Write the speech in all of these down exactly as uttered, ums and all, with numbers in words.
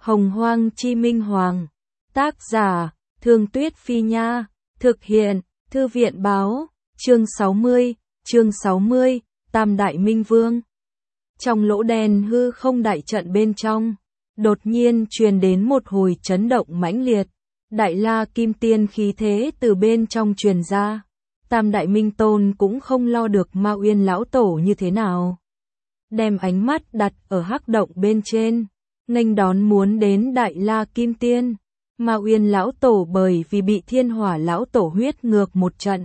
Hồng Hoang Chi Minh Hoàng. Tác giả, Thương Tuyết Phi Nha. Thực hiện, Thư viện Báo. Chương sáu mươi, chương sáu mươi, Tam Đại Minh Vương. Trong lỗ đen hư không đại trận bên trong, đột nhiên truyền đến một hồi chấn động mãnh liệt. Đại La Kim Tiên khí thế từ bên trong truyền ra. Tam Đại Minh Tôn cũng không lo được Ma Uyên lão tổ như thế nào. Đem ánh mắt đặt ở hắc động bên trên, nghênh đón muốn đến Đại La Kim Tiên. Ma Uyên lão tổ bởi vì bị Thiên Hỏa lão tổ huyết ngược một trận.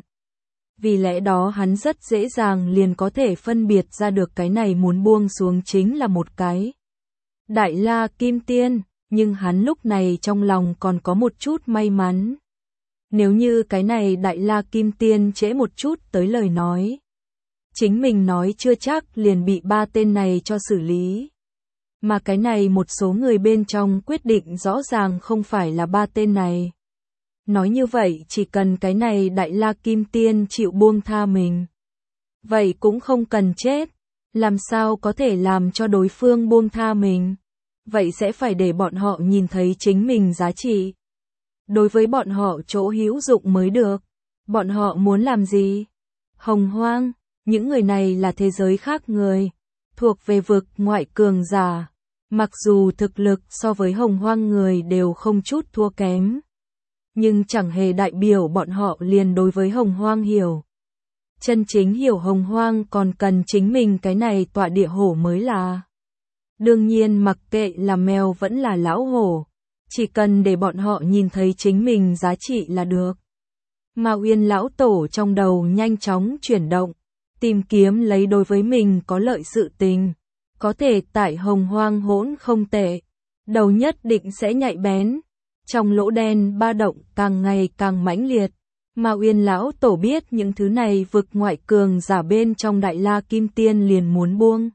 Vì lẽ đó hắn rất dễ dàng liền có thể phân biệt ra được cái này muốn buông xuống chính là một cái Đại La Kim Tiên, nhưng hắn lúc này trong lòng còn có một chút may mắn. Nếu như cái này Đại La Kim Tiên trễ một chút tới lời nói, chính mình nói chưa chắc liền bị ba tên này cho xử lý. Mà cái này một số người bên trong quyết định rõ ràng không phải là ba tên này. Nói như vậy chỉ cần cái này Đại La Kim Tiên chịu buông tha mình, vậy cũng không cần chết. Làm sao có thể làm cho đối phương buông tha mình? Vậy sẽ phải để bọn họ nhìn thấy chính mình giá trị. Đối với bọn họ chỗ hữu dụng mới được. Bọn họ muốn làm gì? Hồng Hoang, những người này là thế giới khác người, thuộc về vực ngoại cường giả. Mặc dù thực lực so với Hồng Hoang người đều không chút thua kém, nhưng chẳng hề đại biểu bọn họ liền đối với Hồng Hoang hiểu. Chân chính hiểu Hồng Hoang còn cần chính mình cái này tọa địa hổ mới là. Đương nhiên mặc kệ là mèo vẫn là lão hổ, chỉ cần để bọn họ nhìn thấy chính mình giá trị là được. Ma Uyên lão tổ trong đầu nhanh chóng chuyển động, tìm kiếm lấy đối với mình có lợi sự tình. Có thể tại Hồng Hoang hỗn không tệ, đầu nhất định sẽ nhạy bén. Trong lỗ đen ba động càng ngày càng mãnh liệt. Ma Uyên lão tổ biết những thứ này vực ngoại cường giả bên trong Đại La Kim Tiên liền muốn buông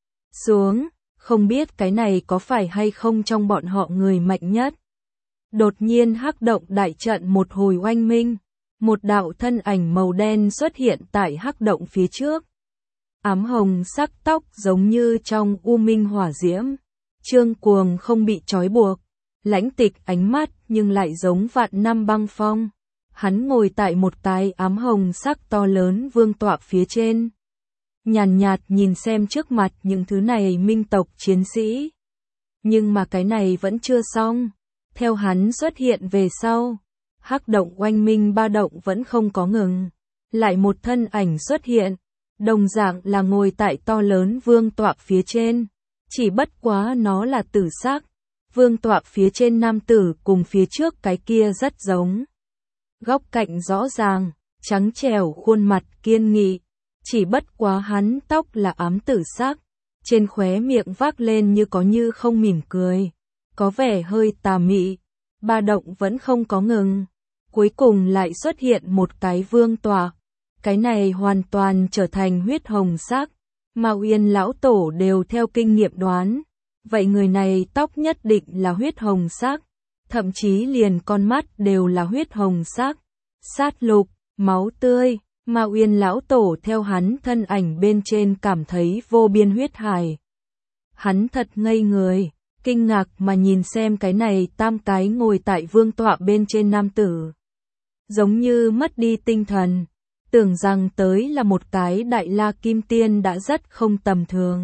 xuống, không biết cái này có phải hay không trong bọn họ người mạnh nhất. Đột nhiên hắc động đại trận một hồi oanh minh, một đạo thân ảnh màu đen xuất hiện tại hắc động phía trước. Ám hồng sắc tóc giống như trong u minh hỏa diễm, trương cuồng không bị trói buộc, lãnh tịch ánh mắt nhưng lại giống vạn năm băng phong. Hắn ngồi tại một cái ám hồng sắc to lớn vương tọa phía trên, nhàn nhạt, nhạt nhìn xem trước mặt những thứ này minh tộc chiến sĩ. Nhưng mà cái này vẫn chưa xong. Theo hắn xuất hiện về sau, hắc động oanh minh ba động vẫn không có ngừng. Lại một thân ảnh xuất hiện, đồng dạng là ngồi tại to lớn vương tọa phía trên. Chỉ bất quá nó là tử sắc. Vương tọa phía trên nam tử cùng phía trước cái kia rất giống. Góc cạnh rõ ràng, trắng trẻo khuôn mặt kiên nghị. Chỉ bất quá hắn tóc là ám tử sắc, trên khóe miệng vác lên như có như không mỉm cười, có vẻ hơi tà mị. Ba động vẫn không có ngừng, cuối cùng lại xuất hiện một cái vương tọa. Cái này hoàn toàn trở thành huyết hồng sắc. Ma Uyên lão tổ đều theo kinh nghiệm đoán, vậy người này tóc nhất định là huyết hồng sắc, thậm chí liền con mắt đều là huyết hồng sắc. Sát lục, máu tươi. Ma Uyên lão tổ theo hắn thân ảnh bên trên cảm thấy vô biên huyết hải. Hắn thật ngây người, kinh ngạc mà nhìn xem cái này tam cái ngồi tại vương tọa bên trên nam tử. Giống như mất đi tinh thần, tưởng rằng tới là một cái Đại La Kim Tiên đã rất không tầm thường.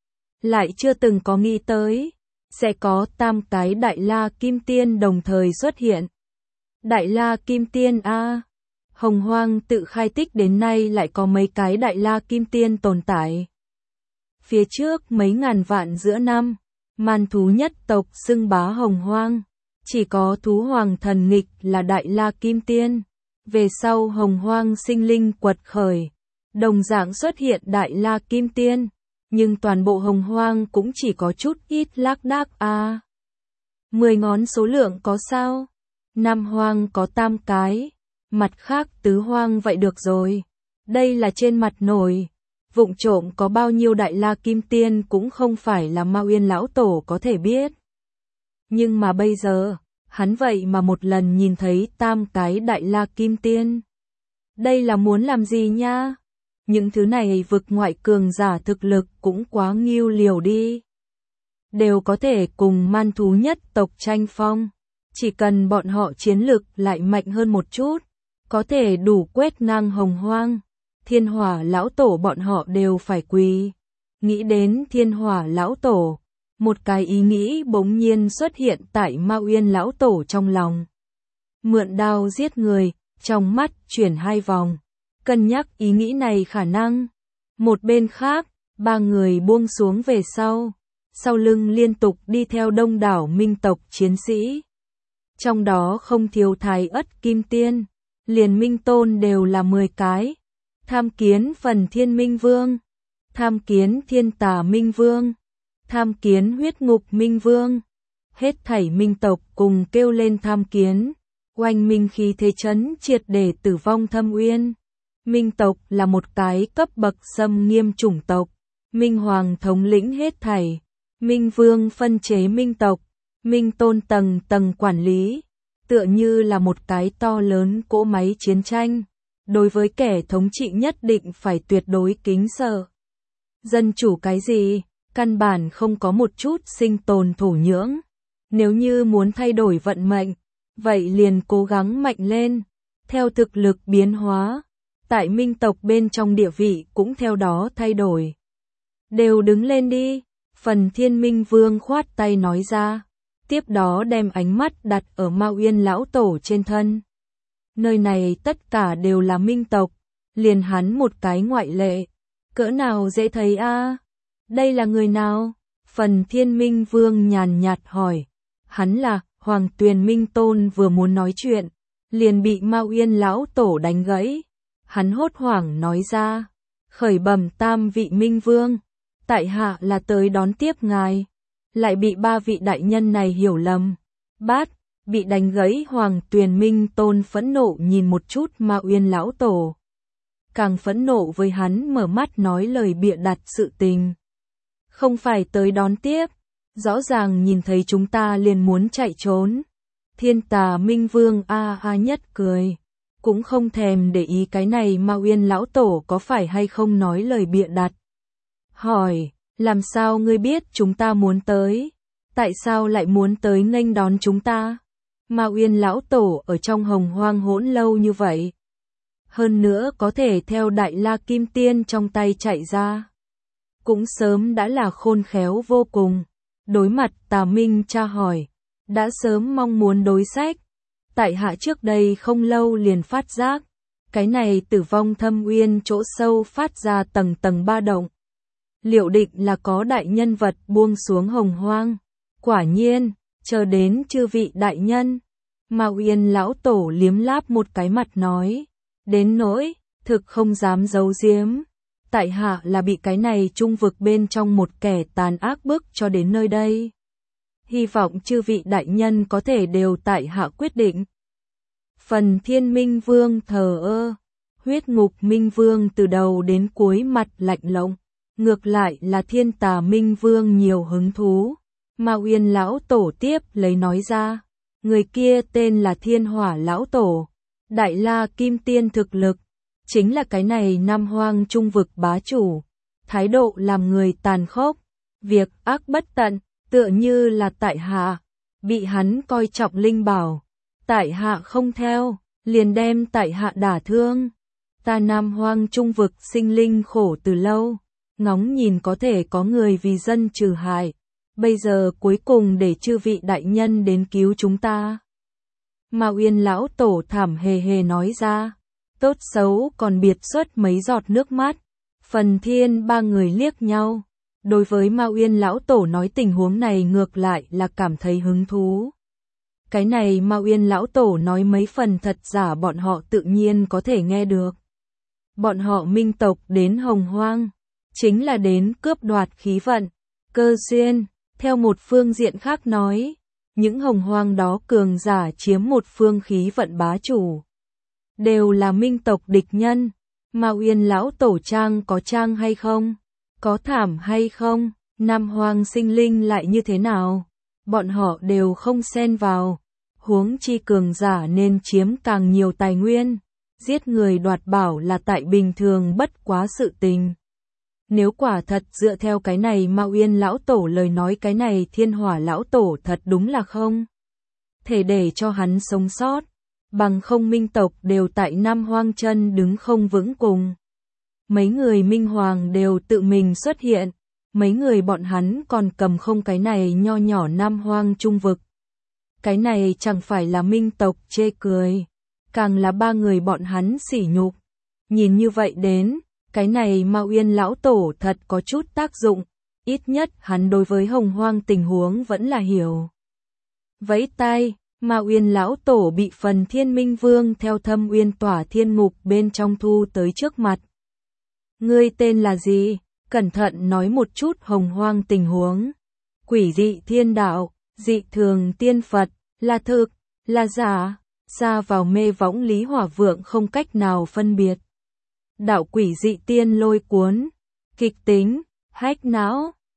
Lại chưa từng có nghĩ tới, sẽ có tam cái Đại La Kim Tiên đồng thời xuất hiện. Đại La Kim Tiên a, Hồng Hoang tự khai tích đến nay lại có mấy cái Đại La Kim Tiên tồn tại. Phía trước mấy ngàn vạn giữa năm, man thú nhất tộc xưng bá Hồng Hoang, chỉ có thú hoàng thần nghịch là Đại La Kim Tiên. Về sau Hồng Hoang sinh linh quật khởi, đồng dạng xuất hiện Đại La Kim Tiên, nhưng toàn bộ Hồng Hoang cũng chỉ có chút ít lác đác a. À. Mười ngón số lượng có sao? Nam Hoang có tam cái. Mặt khác tứ hoang vậy được rồi. Đây là trên mặt nổi. Vụng trộm có bao nhiêu Đại La Kim Tiên cũng không phải là Ma Uyên lão tổ có thể biết. Nhưng mà bây giờ, hắn vậy mà một lần nhìn thấy tam cái Đại La Kim Tiên. Đây là muốn làm gì nha? Những thứ này vực ngoại cường giả thực lực cũng quá nghiêu liều đi. đều có thể cùng man thú nhất tộc tranh phong. Chỉ cần bọn họ chiến lực lại mạnh hơn một chút, có thể đủ quét ngang hồng hoang, thiên hỏa lão tổ bọn họ đều phải quỳ. Nghĩ đến thiên hỏa lão tổ, một cái ý nghĩ bỗng nhiên xuất hiện tại Ma Uyên lão tổ trong lòng. Mượn đao giết người, trong mắt chuyển hai vòng, cân nhắc ý nghĩ này khả năng. Một bên khác, ba người buông xuống về sau, sau lưng liên tục đi theo đông đảo minh tộc chiến sĩ. Trong đó không thiếu Thái Ất Kim Tiên, liền Minh Tôn đều là mười cái. Tham kiến Phần Thiên Minh Vương, tham kiến Thiên Tà Minh Vương, tham kiến Huyết Ngục Minh Vương. Hết thảy minh tộc cùng kêu lên tham kiến, oanh minh khí thế chấn triệt để tử vong Thâm Uyên. Minh tộc là một cái cấp bậc xâm nghiêm chủng tộc, Minh Hoàng thống lĩnh hết thảy, Minh Vương phân chế minh tộc, Minh Tôn tầng tầng quản lý, tựa như là một cái to lớn cỗ máy chiến tranh, đối với kẻ thống trị nhất định phải tuyệt đối kính sợ. Dân chủ cái gì, căn bản không có một chút sinh tồn thổ nhưỡng, nếu như muốn thay đổi vận mệnh, vậy liền cố gắng mạnh lên, theo thực lực biến hóa, tại minh tộc bên trong địa vị cũng theo đó thay đổi. Đều đứng lên đi, Phần Thiên Minh Vương khoát tay nói ra, tiếp đó đem ánh mắt đặt ở Ma Uyên lão tổ trên thân. Nơi này tất cả đều là minh tộc, liền hắn một cái ngoại lệ, cỡ nào dễ thấy a? À? Đây là người nào? Phần Thiên Minh Vương nhàn nhạt hỏi. Hắn là Hoàng Tuyền Minh Tôn. Vừa muốn nói chuyện, liền bị Ma Uyên lão tổ đánh gãy. Hắn hốt hoảng nói ra, khởi bẩm tam vị Minh Vương, tại hạ là tới đón tiếp ngài. Lại bị ba vị đại nhân này hiểu lầm. Bát, bị đánh gãy Hoàng Tuyền Minh Tôn phẫn nộ nhìn một chút Ma Uyên lão tổ. Càng phẫn nộ với hắn mở mắt nói lời bịa đặt sự tình. Không phải tới đón tiếp, rõ ràng nhìn thấy chúng ta liền muốn chạy trốn. Thiên Tà Minh Vương a a nhất cười, cũng không thèm để ý cái này Ma Uyên lão tổ có phải hay không nói lời bịa đặt. Hỏi, làm sao ngươi biết chúng ta muốn tới? Tại sao lại muốn tới nghênh đón chúng ta? Ma Uyên lão tổ ở trong hồng hoang hỗn lâu như vậy. Hơn nữa có thể theo Đại La Kim Tiên trong tay chạy ra. Cũng sớm đã là khôn khéo vô cùng. Đối mặt Tà Minh tra hỏi, đã sớm mong muốn đối sách. Tại hạ trước đây không lâu liền phát giác, cái này tử vong Thâm Uyên chỗ sâu phát ra tầng tầng ba động. Liệu định là có đại nhân vật buông xuống hồng hoang. Quả nhiên, chờ đến chư vị đại nhân. Ma Uyên lão tổ liếm láp một cái mặt nói, đến nỗi, thực không dám giấu giếm. Tại hạ là bị cái này trung vực bên trong một kẻ tàn ác bức cho đến nơi đây. Hy vọng chư vị đại nhân có thể đều tại hạ quyết định. Phần Thiên Minh Vương thờ ơ, Huyết Ngục Minh Vương từ đầu đến cuối mặt lạnh lùng. Ngược lại là Thiên Tà Minh Vương nhiều hứng thú. Ma Uyên lão tổ tiếp lấy nói ra, người kia tên là Thiên Hỏa lão tổ, Đại La Kim Tiên thực lực, chính là cái này Nam Hoang trung vực bá chủ, thái độ làm người tàn khốc, việc ác bất tận, tựa như là tại hạ, bị hắn coi trọng linh bảo, tại hạ không theo, liền đem tại hạ đả thương. Ta Nam Hoang trung vực sinh linh khổ từ lâu, ngóng nhìn có thể có người vì dân trừ hại, bây giờ cuối cùng để chư vị đại nhân đến cứu chúng ta. Ma Uyên lão tổ thảm hề hề nói ra, tốt xấu còn biệt xuất mấy giọt nước mắt. Phần Thiên ba người liếc nhau, đối với Ma Uyên lão tổ nói tình huống này ngược lại là cảm thấy hứng thú. Cái này Ma Uyên lão tổ nói mấy phần thật giả bọn họ tự nhiên có thể nghe được. Bọn họ minh tộc đến hồng hoang, chính là đến cướp đoạt khí vận, cơ duyên. Theo một phương diện khác nói, những hồng hoang đó cường giả chiếm một phương khí vận bá chủ, đều là minh tộc địch nhân. Ma Uyên lão tổ trang có trang hay không? Có thảm hay không? Nam Hoang sinh linh lại như thế nào? Bọn họ đều không xen vào. Huống chi cường giả nên chiếm càng nhiều tài nguyên. Giết người đoạt bảo là tại bình thường bất quá sự tình. Nếu quả thật dựa theo cái này Mao Uyên lão tổ lời nói, cái này Thiên Hỏa lão tổ thật đúng là không thể để cho hắn sống sót, bằng không Minh tộc đều tại Nam Hoang chân đứng không vững, cùng mấy người Minh Hoàng đều tự mình xuất hiện, mấy người bọn hắn còn cầm không cái này nho nhỏ Nam Hoang trung vực. Cái này chẳng phải là Minh tộc chê cười, càng là ba người bọn hắn sỉ nhục. Nhìn như vậy đến, cái này Mao Uyên lão tổ thật có chút tác dụng, ít nhất hắn đối với Hồng Hoang tình huống vẫn là hiểu. Vẫy tay, Mao Uyên lão tổ bị phần Thiên Minh Vương theo Thâm Uyên Tỏa Thiên Ngục bên trong thu tới trước mặt. Ngươi tên là gì? Cẩn thận nói một chút Hồng Hoang tình huống. Quỷ dị thiên đạo, dị thường tiên Phật, là thực, là giả, xa vào mê võng Lý Hỏa Vượng không cách nào phân biệt. Đạo quỷ dị tiên lôi cuốn, kịch tính, hách não,